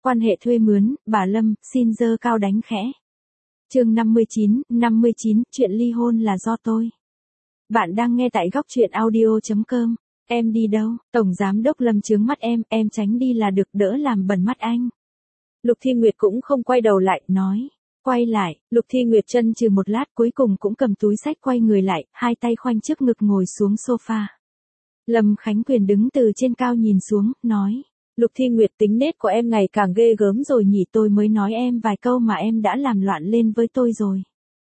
Quan hệ thuê mướn, bà Lâm, xin giơ cao đánh khẽ. Chương 59, chuyện ly hôn là do tôi. Bạn đang nghe tại góc truyện audio.com. Em đi đâu? Tổng giám đốc Lâm trướng mắt em tránh đi là được, đỡ làm bẩn mắt anh. Lục Thi Nguyệt cũng không quay đầu lại, nói. Quay lại, Lục Thi Nguyệt chân chừ một lát cuối cùng cũng cầm túi xách quay người lại, hai tay khoanh trước ngực ngồi xuống sofa. Lâm Khánh Quyền đứng từ trên cao nhìn xuống, nói. Lục Thi Nguyệt, tính nết của em ngày càng ghê gớm rồi nhỉ, tôi mới nói em vài câu mà em đã làm loạn lên với tôi rồi.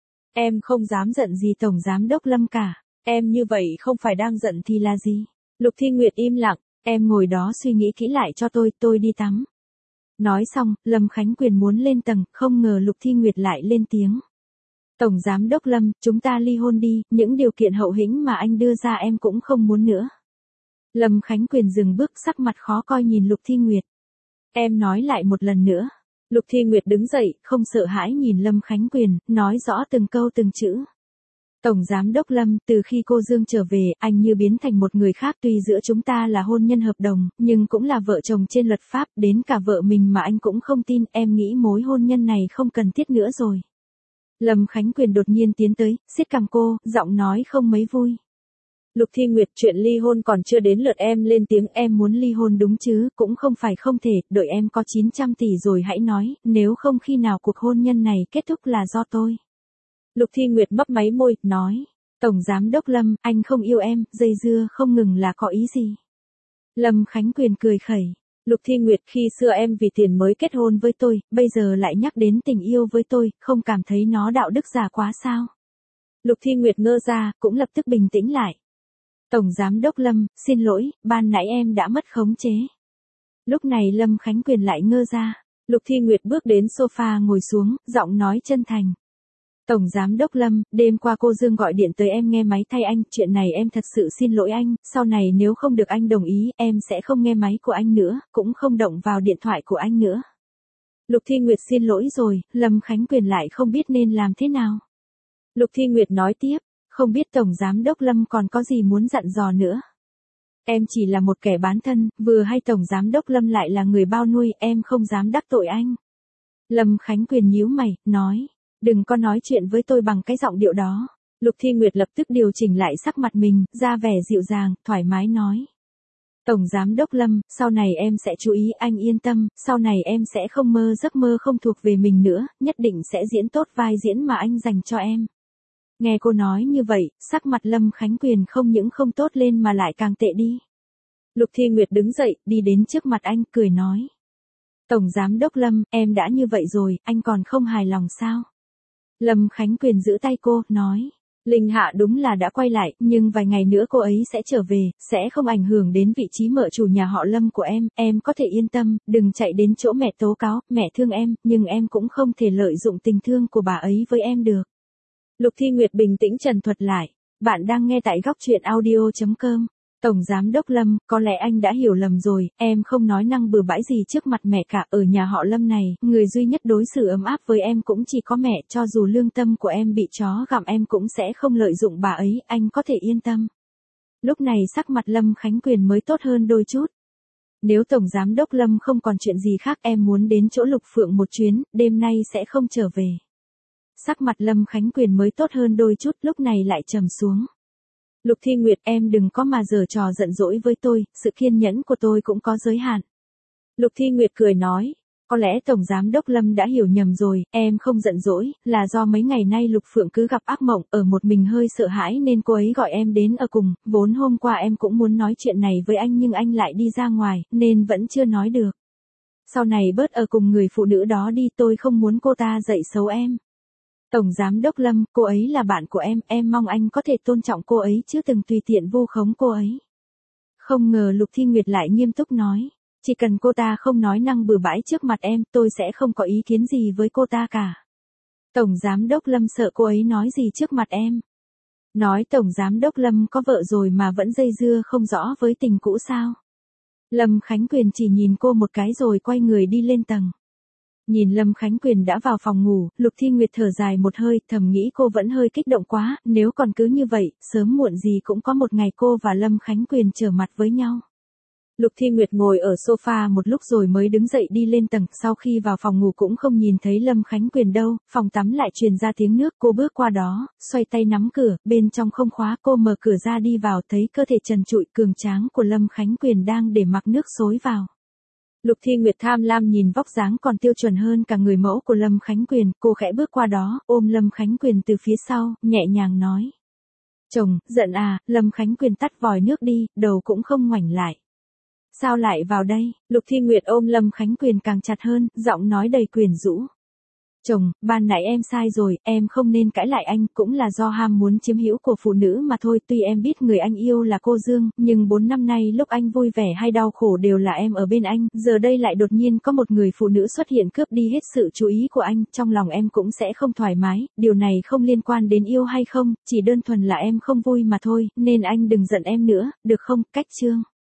Em không dám giận gì Tổng Giám đốc Lâm cả, em như vậy không phải đang giận thì là gì? Lục Thi Nguyệt im lặng, em ngồi đó suy nghĩ kỹ lại cho tôi đi tắm. Nói xong, Lâm Khánh Quyền muốn lên tầng, không ngờ Lục Thi Nguyệt lại lên tiếng. Tổng Giám đốc Lâm, chúng ta ly hôn đi, những điều kiện hậu hĩnh mà anh đưa ra em cũng không muốn nữa. Lâm Khánh Quyền dừng bước, sắc mặt khó coi nhìn Lục Thi Nguyệt. Em nói lại một lần nữa. Lục Thi Nguyệt đứng dậy, không sợ hãi nhìn Lâm Khánh Quyền, nói rõ từng câu từng chữ. Tổng Giám đốc Lâm, từ khi cô Dương trở về, anh như biến thành một người khác, tuy giữa chúng ta là hôn nhân hợp đồng, nhưng cũng là vợ chồng trên luật pháp, đến cả vợ mình mà anh cũng không tin, em nghĩ mối hôn nhân này không cần thiết nữa rồi. Lâm Khánh Quyền đột nhiên tiến tới, siết cằm cô, giọng nói không mấy vui. Lục Thi Nguyệt, chuyện ly hôn còn chưa đến lượt em lên tiếng, em muốn ly hôn đúng chứ, cũng không phải không thể, đợi em có 900 tỷ rồi hãy nói, nếu không khi nào cuộc hôn nhân này kết thúc là do tôi. Lục Thi Nguyệt mấp máy môi, nói, Tổng Giám đốc Lâm, anh không yêu em, dây dưa không ngừng là có ý gì? Lâm Khánh Quyền cười khẩy, Lục Thi Nguyệt, khi xưa em vì tiền mới kết hôn với tôi, bây giờ lại nhắc đến tình yêu với tôi, không cảm thấy nó đạo đức giả quá sao? Lục Thi Nguyệt ngơ ra, cũng lập tức bình tĩnh lại. Tổng Giám đốc Lâm, xin lỗi, ban nãy em đã mất khống chế. Lúc này Lâm Khánh Quyền lại ngơ ra. Lục Thi Nguyệt bước đến sofa ngồi xuống, giọng nói chân thành. Tổng Giám đốc Lâm, đêm qua cô Dương gọi điện tới em nghe máy thay anh, chuyện này em thật sự xin lỗi anh, sau này nếu không được anh đồng ý, em sẽ không nghe máy của anh nữa, cũng không động vào điện thoại của anh nữa. Lục Thi Nguyệt xin lỗi rồi, Lâm Khánh Quyền lại không biết nên làm thế nào. Lục Thi Nguyệt nói tiếp. Không biết Tổng Giám đốc Lâm còn có gì muốn dặn dò nữa. Em chỉ là một kẻ bán thân, vừa hay Tổng Giám đốc Lâm lại là người bao nuôi, em không dám đắc tội anh. Lâm Khánh Quyền nhíu mày, nói, đừng có nói chuyện với tôi bằng cái giọng điệu đó. Lục Thi Nguyệt lập tức điều chỉnh lại sắc mặt mình, ra vẻ dịu dàng, thoải mái nói. Tổng Giám đốc Lâm, sau này em sẽ chú ý, anh yên tâm, sau này em sẽ không mơ giấc mơ không thuộc về mình nữa, nhất định sẽ diễn tốt vai diễn mà anh dành cho em. Nghe cô nói như vậy, sắc mặt Lâm Khánh Quyền không những không tốt lên mà lại càng tệ đi. Lục Thi Nguyệt đứng dậy, đi đến trước mặt anh, cười nói. Tổng Giám đốc Lâm, em đã như vậy rồi, anh còn không hài lòng sao? Lâm Khánh Quyền giữ tay cô, nói. Linh Hạ đúng là đã quay lại, nhưng vài ngày nữa cô ấy sẽ trở về, sẽ không ảnh hưởng đến vị trí mợ chủ nhà họ Lâm của em có thể yên tâm, đừng chạy đến chỗ mẹ tố cáo, mẹ thương em, nhưng em cũng không thể lợi dụng tình thương của bà ấy với em được. Lục Thi Nguyệt bình tĩnh trần thuật lại, bạn đang nghe tại góc truyện audio.com. Tổng Giám đốc Lâm, có lẽ anh đã hiểu lầm rồi, em không nói năng bừa bãi gì trước mặt mẹ cả, ở nhà họ Lâm này, người duy nhất đối xử ấm áp với em cũng chỉ có mẹ, cho dù lương tâm của em bị chó gặm em cũng sẽ không lợi dụng bà ấy, anh có thể yên tâm. Lúc này sắc mặt Lâm Khánh Quyền mới tốt hơn đôi chút. Nếu Tổng Giám đốc Lâm không còn chuyện gì khác em muốn đến chỗ Lục Phượng một chuyến, đêm nay sẽ không trở về. Sắc mặt Lâm Khánh Quyền mới tốt hơn đôi chút, lúc này lại trầm xuống. Lục Thi Nguyệt, em đừng có mà giở trò giận dỗi với tôi, sự kiên nhẫn của tôi cũng có giới hạn. Lục Thi Nguyệt cười nói, có lẽ Tổng Giám đốc Lâm đã hiểu nhầm rồi, em không giận dỗi, là do mấy ngày nay Lục Phượng cứ gặp ác mộng, ở một mình hơi sợ hãi nên cô ấy gọi em đến ở cùng, vốn hôm qua em cũng muốn nói chuyện này với anh nhưng anh lại đi ra ngoài, nên vẫn chưa nói được. Sau này bớt ở cùng người phụ nữ đó đi, tôi không muốn cô ta dạy xấu em. Tổng Giám đốc Lâm, cô ấy là bạn của em mong anh có thể tôn trọng cô ấy chứ đừng tùy tiện vu khống cô ấy. Không ngờ Lục Thi Nguyệt lại nghiêm túc nói, chỉ cần cô ta không nói năng bừa bãi trước mặt em, tôi sẽ không có ý kiến gì với cô ta cả. Tổng Giám đốc Lâm sợ cô ấy nói gì trước mặt em. Nói Tổng Giám đốc Lâm có vợ rồi mà vẫn dây dưa không rõ với tình cũ sao. Lâm Khánh Quyền chỉ nhìn cô một cái rồi quay người đi lên tầng. Nhìn Lâm Khánh Quyền đã vào phòng ngủ, Lục Thi Nguyệt thở dài một hơi, thầm nghĩ cô vẫn hơi kích động quá, nếu còn cứ như vậy, sớm muộn gì cũng có một ngày cô và Lâm Khánh Quyền trở mặt với nhau. Lục Thi Nguyệt ngồi ở sofa một lúc rồi mới đứng dậy đi lên tầng, sau khi vào phòng ngủ cũng không nhìn thấy Lâm Khánh Quyền đâu, phòng tắm lại truyền ra tiếng nước, cô bước qua đó, xoay tay nắm cửa, bên trong không khóa, cô mở cửa ra đi vào, thấy cơ thể trần trụi cường tráng của Lâm Khánh Quyền đang để mặc nước xối vào. Lục Thi Nguyệt tham lam nhìn vóc dáng còn tiêu chuẩn hơn cả người mẫu của Lâm Khánh Quyền, cô khẽ bước qua đó, ôm Lâm Khánh Quyền từ phía sau, nhẹ nhàng nói. Chồng, giận à? Lâm Khánh Quyền tắt vòi nước đi, đầu cũng không ngoảnh lại. Sao lại vào đây? Lục Thi Nguyệt ôm Lâm Khánh Quyền càng chặt hơn, giọng nói đầy quyến rũ. Chồng, ban nãy em sai rồi, em không nên cãi lại anh, cũng là do ham muốn chiếm hữu của phụ nữ mà thôi, tuy em biết người anh yêu là cô Dương, nhưng 4 năm nay lúc anh vui vẻ hay đau khổ đều là em ở bên anh, giờ đây lại đột nhiên có một người phụ nữ xuất hiện cướp đi hết sự chú ý của anh, trong lòng em cũng sẽ không thoải mái, điều này không liên quan đến yêu hay không, chỉ đơn thuần là em không vui mà thôi, nên anh đừng giận em nữa, được không? Cách chương